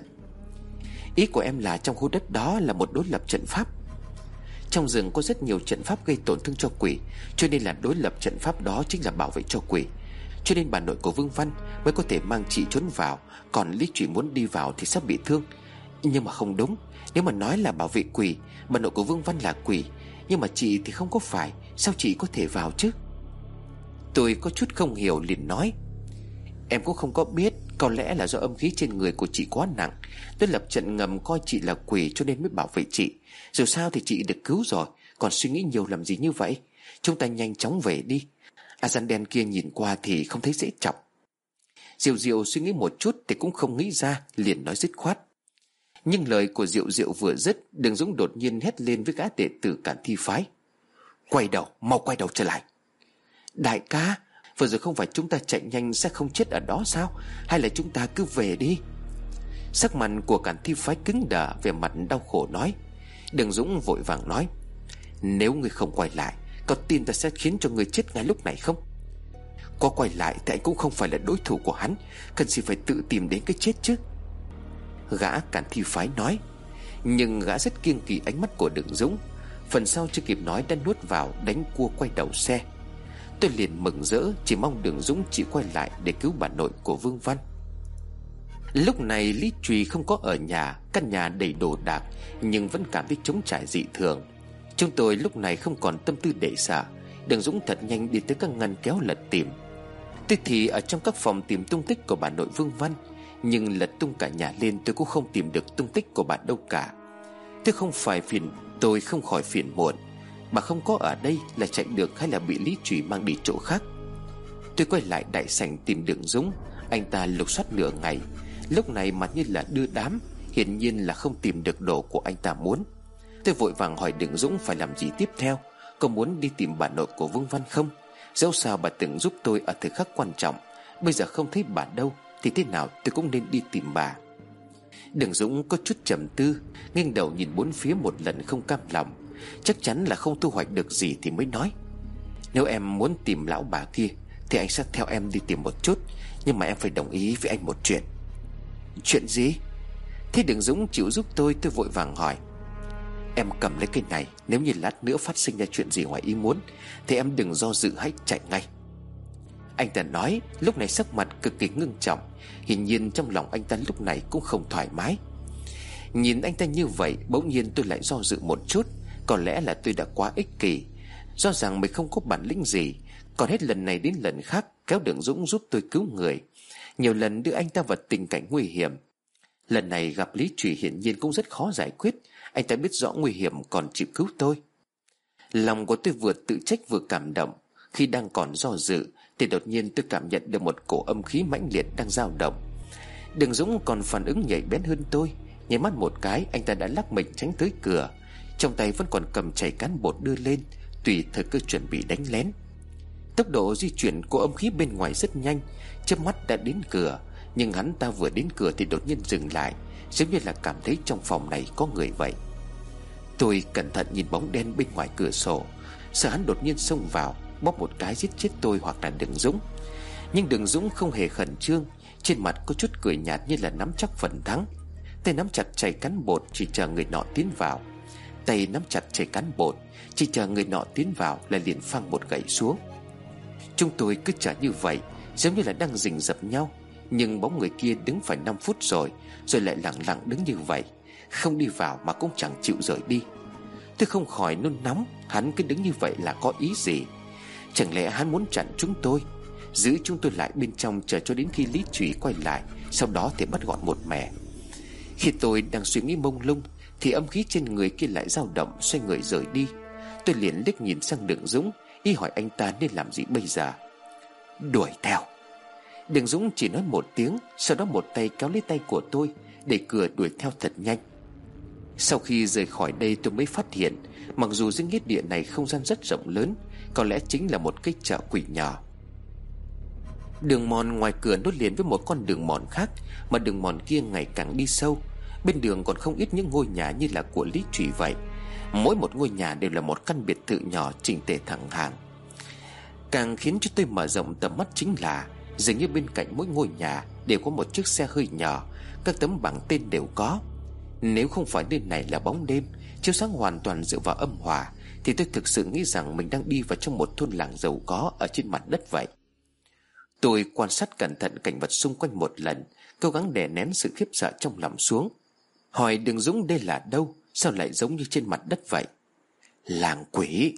Ý của em là trong khu đất đó là một đối lập trận pháp. Trong rừng có rất nhiều trận pháp gây tổn thương cho quỷ, cho nên là đối lập trận pháp đó chính là bảo vệ cho quỷ. Cho nên bà nội của Vương Văn mới có thể mang chị trốn vào, còn Lý Trụy muốn đi vào thì sắp bị thương. Nhưng mà không đúng. Nếu mà nói là bảo vệ quỷ, bà nội của Vương Văn là quỷ, nhưng mà chị thì không có phải. Sao chị có thể vào chứ? Tôi có chút không hiểu liền nói. Em cũng không có biết, có lẽ là do âm khí trên người của chị quá nặng. Tôi lập trận ngầm coi chị là quỷ cho nên mới bảo vệ chị. Dù sao thì chị được cứu rồi, còn suy nghĩ nhiều làm gì như vậy. Chúng ta nhanh chóng về đi. A Gian đen kia nhìn qua thì không thấy dễ chọc. Diệu Diệu suy nghĩ một chút thì cũng không nghĩ ra, liền nói dứt khoát. Nhưng lời của Diệu Diệu vừa dứt, Đường Dũng đột nhiên hét lên với gã đệ tử Cản Thi phái. Quay đầu, mau quay đầu trở lại. Đại ca, vừa rồi không phải chúng ta chạy nhanh sẽ không chết ở đó sao? Hay là chúng ta cứ về đi? Sắc mặt của Cản Thi phái cứng đờ, về mặt đau khổ nói. Đường Dũng vội vàng nói. Nếu ngươi không quay lại, có tin ta sẽ khiến cho ngươi chết ngay lúc này không? Có quay lại thì anh cũng không phải là đối thủ của hắn, cần gì phải tự tìm đến cái chết chứ? Gã Cản Thi phái nói. Nhưng gã rất kiêng kỵ ánh mắt của Đường Dũng. Phần sau chưa kịp nói đã nuốt vào đánh cua quay đầu xe. Tôi liền mừng rỡ, chỉ mong Đường Dũng chỉ quay lại để cứu bà nội của Vương Văn. Lúc này Lý Trùy không có ở nhà, căn nhà đầy đồ đạc, nhưng vẫn cảm thấy trống trải dị thường. Chúng tôi lúc này không còn tâm tư để sợ. Đường Dũng thật nhanh đi tới các ngăn kéo lật tìm. Tôi thì ở trong các phòng tìm tung tích của bà nội Vương Văn, nhưng lật tung cả nhà lên tôi cũng không tìm được tung tích của bà đâu cả. Tôi không phải phiền, tôi không khỏi phiền muộn. Bà không có ở đây là chạy được hay là bị Lý Trùy mang đi chỗ khác? Tôi quay lại đại sảnh tìm Đường Dũng. Anh ta lục soát nửa ngày, lúc này mặt như là đưa đám, hiển nhiên là không tìm được đồ của anh ta muốn. Tôi vội vàng hỏi Đường Dũng phải làm gì tiếp theo. Có muốn đi tìm bà nội của Vương Văn không? Dẫu sao bà từng giúp tôi ở thời khắc quan trọng, bây giờ không thấy bà đâu thì thế nào tôi cũng nên đi tìm bà. Đường Dũng có chút trầm tư, nghiêng đầu nhìn bốn phía một lần không cam lòng. Chắc chắn là không thu hoạch được gì thì mới nói. Nếu em muốn tìm lão bà kia thì anh sẽ theo em đi tìm một chút, nhưng mà em phải đồng ý với anh một chuyện. Chuyện gì? Thế Đường Dũng chịu giúp tôi, tôi vội vàng hỏi. Em cầm lấy cái này, nếu như lát nữa phát sinh ra chuyện gì ngoài ý muốn thì em đừng do dự, hãy chạy ngay. Anh ta nói, lúc này sắc mặt cực kỳ ngưng trọng, hiển nhiên trong lòng anh ta lúc này cũng không thoải mái. Nhìn anh ta như vậy, bỗng nhiên tôi lại do dự một chút. Có lẽ là tôi đã quá ích kỷ, do rằng mình không có bản lĩnh gì, còn hết lần này đến lần khác kéo Đường Dũng giúp tôi cứu người, nhiều lần đưa anh ta vào tình cảnh nguy hiểm. Lần này gặp Lý Trùy hiển nhiên cũng rất khó giải quyết. Anh ta biết rõ nguy hiểm còn chịu cứu tôi. Lòng của tôi vừa tự trách vừa cảm động. Khi đang còn do dự thì đột nhiên tôi cảm nhận được một cổ âm khí mãnh liệt đang dao động. Đường Dũng còn phản ứng nhạy bén hơn tôi, Nháy mắt một cái, anh ta đã lắc mình tránh tới cửa, trong tay vẫn còn cầm chày cán bột đưa lên, tùy thời cơ chuẩn bị đánh lén. Tốc độ di chuyển của âm khí bên ngoài rất nhanh, chớp mắt đã đến cửa. Nhưng hắn ta vừa đến cửa thì đột nhiên dừng lại, giống như là cảm thấy trong phòng này có người vậy. Tôi cẩn thận nhìn bóng đen bên ngoài cửa sổ, sợ hắn đột nhiên xông vào bóp một cái giết chết tôi hoặc là Đường Dũng. Nhưng Đường Dũng không hề khẩn trương, trên mặt có chút cười nhạt như là nắm chắc phần thắng. Tay nắm chặt chày cán bột, chỉ chờ người nọ tiến vào. Tay nắm chặt chày cán bột, chỉ chờ người nọ tiến vào là liền phang một gậy xuống. Chúng tôi cứ chờ như vậy, giống như là đang rình rập nhau. Nhưng bóng người kia đứng phải năm phút rồi, rồi lại lặng lặng đứng như vậy, không đi vào mà cũng chẳng chịu rời đi. Tôi không khỏi nôn nóng, hắn cứ đứng như vậy là có ý gì? Chẳng lẽ hắn muốn chặn chúng tôi, giữ chúng tôi lại bên trong chờ cho đến khi Lý Trùy quay lại, sau đó thì bắt gọn một mẻ? Khi tôi đang suy nghĩ mông lung thì âm khí trên người kia lại dao động, xoay người rời đi. Tôi liền liếc nhìn sang Đường Dũng, ý hỏi anh ta nên làm gì bây giờ. Đuổi theo. Đường Dũng chỉ nói một tiếng, sau đó một tay kéo lấy tay của tôi, để cửa đuổi theo thật nhanh. Sau khi rời khỏi đây tôi mới phát hiện, mặc dù dưới nghĩa địa này không gian rất rộng lớn, có lẽ chính là một cái chợ quỷ nhỏ. Đường mòn ngoài cửa nối liền với một con đường mòn khác, mà đường mòn kia ngày càng đi sâu. Bên đường còn không ít những ngôi nhà như là của Lý Trùy vậy. Mỗi một ngôi nhà đều là một căn biệt thự nhỏ chỉnh tề thẳng hàng. Càng khiến cho tôi mở rộng tầm mắt chính là dường như bên cạnh mỗi ngôi nhà đều có một chiếc xe hơi nhỏ, các tấm bảng tên đều có. Nếu không phải nơi này là bóng đêm, chiếu sáng hoàn toàn dựa vào âm hòa, thì tôi thực sự nghĩ rằng mình đang đi vào trong một thôn làng giàu có ở trên mặt đất vậy. Tôi quan sát cẩn thận cảnh vật xung quanh một lần, cố gắng đè nén sự khiếp sợ trong lòng xuống. Hỏi Đường Dũng đây là đâu, sao lại giống như trên mặt đất vậy? Làng quỷ.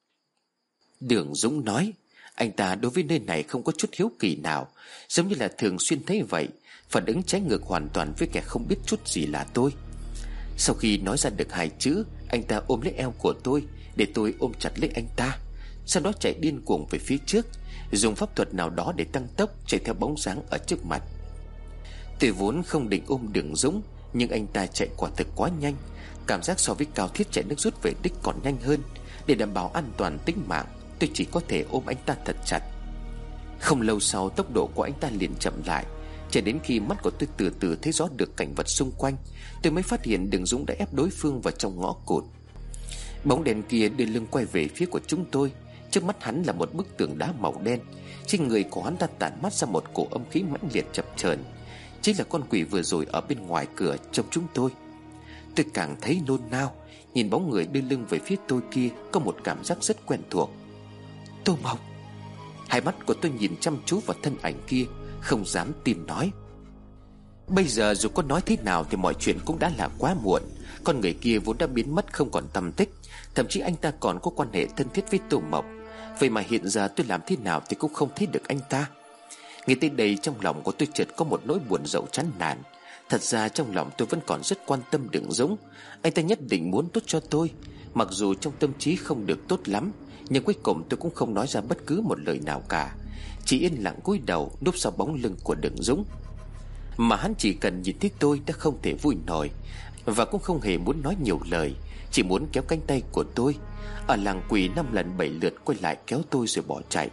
Đường Dũng nói. Anh ta đối với nơi này không có chút hiếu kỳ nào, giống như là thường xuyên thấy vậy, phản ứng trái ngược hoàn toàn với kẻ không biết chút gì là tôi. Sau khi nói ra được hai chữ, anh ta ôm lấy eo của tôi, để tôi ôm chặt lấy anh ta. Sau đó chạy điên cuồng về phía trước, dùng pháp thuật nào đó để tăng tốc, chạy theo bóng dáng ở trước mặt. Tôi vốn không định ôm Đường Dũng, nhưng anh ta chạy quả thực quá nhanh, cảm giác so với Cao Thiết chạy nước rút về đích còn nhanh hơn. Để đảm bảo an toàn tính mạng, tôi chỉ có thể ôm anh ta thật chặt. Không lâu sau, tốc độ của anh ta liền chậm lại, cho đến khi mắt của tôi từ từ thấy rõ được cảnh vật xung quanh, tôi mới phát hiện Đường Dũng đã ép đối phương vào trong ngõ cụt. Bóng đèn kia đưa lưng quay về phía của chúng tôi. Trước mắt hắn là một bức tường đá màu đen, trên người của hắn ta tản mát ra một cổ âm khí mãnh liệt chập chờn, chính là con quỷ vừa rồi ở bên ngoài cửa trông chúng tôi. Tôi càng thấy nôn nao, nhìn bóng người đưa lưng về phía tôi kia có một cảm giác rất quen thuộc. Tô Mộc. Hai mắt của tôi nhìn chăm chú vào thân ảnh kia, không dám tin nói. Bây giờ dù có nói thế nào thì mọi chuyện cũng đã là quá muộn. Con người kia vốn đã biến mất không còn tăm tích, thậm chí anh ta còn có quan hệ thân thiết với Tô Mộc. Vậy mà hiện giờ tôi làm thế nào thì cũng không thấy được anh ta. Nghĩ tới đây, trong lòng của tôi chợt có một nỗi buồn rầu chán nản. Thật ra trong lòng tôi vẫn còn rất quan tâm Đường Dũng. Anh ta nhất định muốn tốt cho tôi, mặc dù trong tâm trí không được tốt lắm. Nhưng cuối cùng tôi cũng không nói ra bất cứ một lời nào cả, chỉ yên lặng cúi đầu núp sau bóng lưng của Đường Dũng. Mà hắn chỉ cần nhìn thấy tôi đã không thể vui nổi, và cũng không hề muốn nói nhiều lời, chỉ muốn kéo cánh tay của tôi. Ở làng quỷ năm lần bảy lượt quay lại kéo tôi rồi bỏ chạy.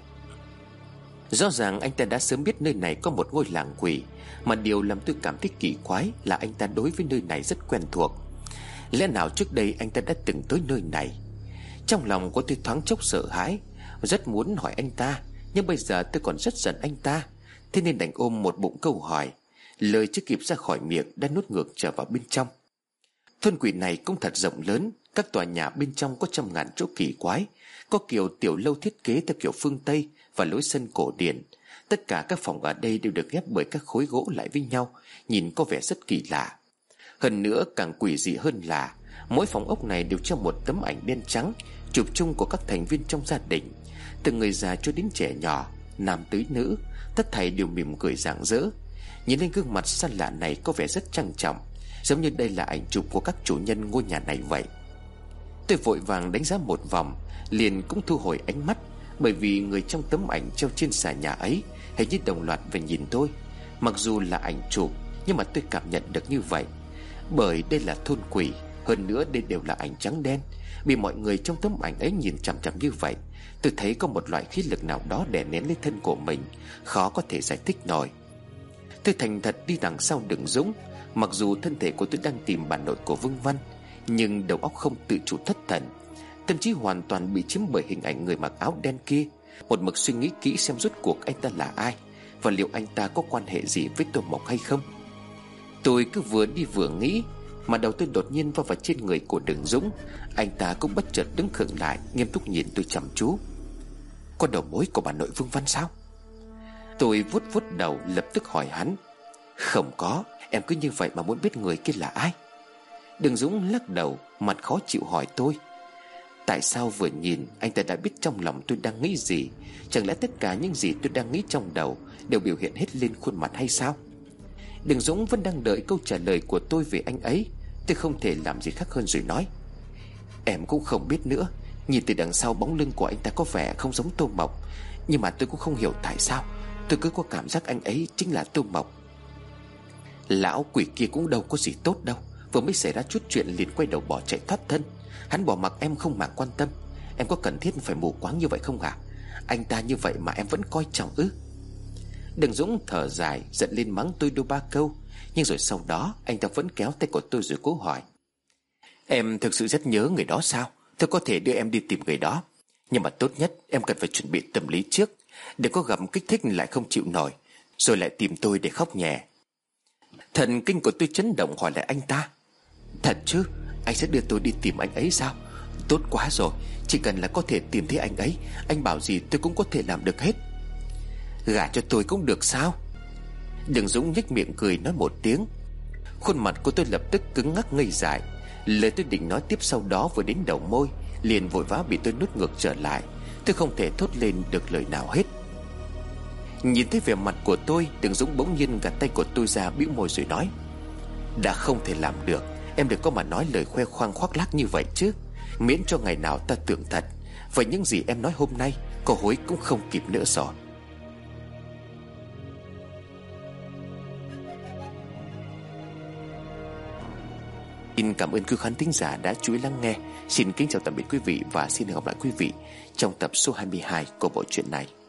Rõ ràng anh ta đã sớm biết nơi này có một ngôi làng quỷ, mà điều làm tôi cảm thấy kỳ quái là anh ta đối với nơi này rất quen thuộc. Lẽ nào trước đây anh ta đã từng tới nơi này? Trong lòng của tôi thoáng chốc sợ hãi, rất muốn hỏi anh ta, nhưng bây giờ tôi còn rất giận anh ta, thế nên đành ôm một bụng câu hỏi. Lời chưa kịp ra khỏi miệng đã nuốt ngược trở vào bên trong. Thôn quỷ này cũng thật rộng lớn, các tòa nhà bên trong có trăm ngàn chỗ kỳ quái, có kiểu tiểu lâu thiết kế theo kiểu phương Tây và lối sân cổ điển. Tất cả các phòng ở đây đều được ghép bởi các khối gỗ lại với nhau, nhìn có vẻ rất kỳ lạ. Hơn nữa càng quỷ dị hơn là mỗi phòng ốc này đều treo một tấm ảnh đen trắng, chụp chung của các thành viên trong gia đình, từ người già cho đến trẻ nhỏ, nam tới nữ, tất thảy đều mỉm cười rạng rỡ. Nhìn lên gương mặt xa lạ này có vẻ rất trang trọng, giống như đây là ảnh chụp của các chủ nhân ngôi nhà này vậy. Tôi vội vàng đánh giá một vòng, liền cũng thu hồi ánh mắt, bởi vì người trong tấm ảnh treo trên xà nhà ấy hình như đồng loạt về nhìn tôi. Mặc dù là ảnh chụp, nhưng mà tôi cảm nhận được như vậy. Bởi đây là thôn quỷ, hơn nữa đây đều là ảnh trắng đen. Bị mọi người trong tấm ảnh ấy nhìn chằm chằm như vậy, tôi thấy có một loại khí lực nào đó đè nén lên thân của mình, khó có thể giải thích nổi. Tôi thành thật đi đằng sau Đường Dũng. Mặc dù thân thể của tôi đang tìm bà nội của Vương Văn, nhưng đầu óc không tự chủ thất thần. Tâm trí hoàn toàn bị chiếm bởi hình ảnh người mặc áo đen kia. Một mực suy nghĩ kỹ xem rốt cuộc anh ta là ai, và liệu anh ta có quan hệ gì với Tô Mộc hay không. Tôi cứ vừa đi vừa nghĩ, mà đầu tôi đột nhiên va vào trên người của Đường Dũng. Anh ta cũng bất chợt đứng khựng lại, nghiêm túc nhìn tôi chăm chú. Có đầu mối của bà nội Vương Văn sao? Tôi vuốt vuốt đầu, lập tức hỏi hắn. Không có, em cứ như vậy mà muốn biết người kia là ai? Đường Dũng lắc đầu, mặt khó chịu hỏi tôi. Tại sao vừa nhìn anh ta đã biết trong lòng tôi đang nghĩ gì? Chẳng lẽ tất cả những gì tôi đang nghĩ trong đầu đều biểu hiện hết lên khuôn mặt hay sao? Đường Dũng vẫn đang đợi câu trả lời của tôi về anh ấy. Tôi không thể làm gì khác hơn rồi nói. Em cũng không biết nữa. Nhìn từ đằng sau bóng lưng của anh ta có vẻ không giống Tô Mộc, nhưng mà tôi cũng không hiểu tại sao tôi cứ có cảm giác anh ấy chính là Tô Mộc. Lão quỷ kia cũng đâu có gì tốt đâu. Vừa mới xảy ra chút chuyện liền quay đầu bỏ chạy thoát thân. Hắn bỏ mặc em không màng quan tâm. Em có cần thiết phải mù quáng như vậy không hả? Anh ta như vậy mà em vẫn coi trọng ư? Đường Dũng thở dài, giận lên mắng tôi đôi ba câu. Nhưng rồi sau đó anh ta vẫn kéo tay của tôi rồi cố hỏi. Em thực sự rất nhớ người đó sao? Tôi có thể đưa em đi tìm người đó, nhưng mà tốt nhất em cần phải chuẩn bị tâm lý trước, đừng có gặp kích thích lại không chịu nổi, rồi lại tìm tôi để khóc nhè. Thần kinh của tôi chấn động hỏi lại anh ta. Thật chứ? Anh sẽ đưa tôi đi tìm anh ấy sao? Tốt quá rồi, chỉ cần là có thể tìm thấy anh ấy, anh bảo gì tôi cũng có thể làm được hết. Gả cho tôi cũng được sao? Đường Dũng nhếch miệng cười nói một tiếng. Khuôn mặt của tôi lập tức cứng ngắc ngây dại. Lời tôi định nói tiếp sau đó vừa đến đầu môi, liền vội vã bị tôi nuốt ngược trở lại. Tôi không thể thốt lên được lời nào hết. Nhìn thấy vẻ mặt của tôi, Đường Dũng bỗng nhiên gạt tay của tôi ra, bĩu môi rồi nói. Đã không thể làm được, em đừng có mà nói lời khoe khoang khoác lác như vậy chứ. Miễn cho ngày nào ta tưởng thật, vậy những gì em nói hôm nay có hối cũng không kịp nữa rồi. Xin cảm ơn quý khán thính giả đã chú ý lắng nghe. Xin kính chào tạm biệt quý vị và xin hẹn gặp lại quý vị trong tập số hai mươi hai của bộ truyện này.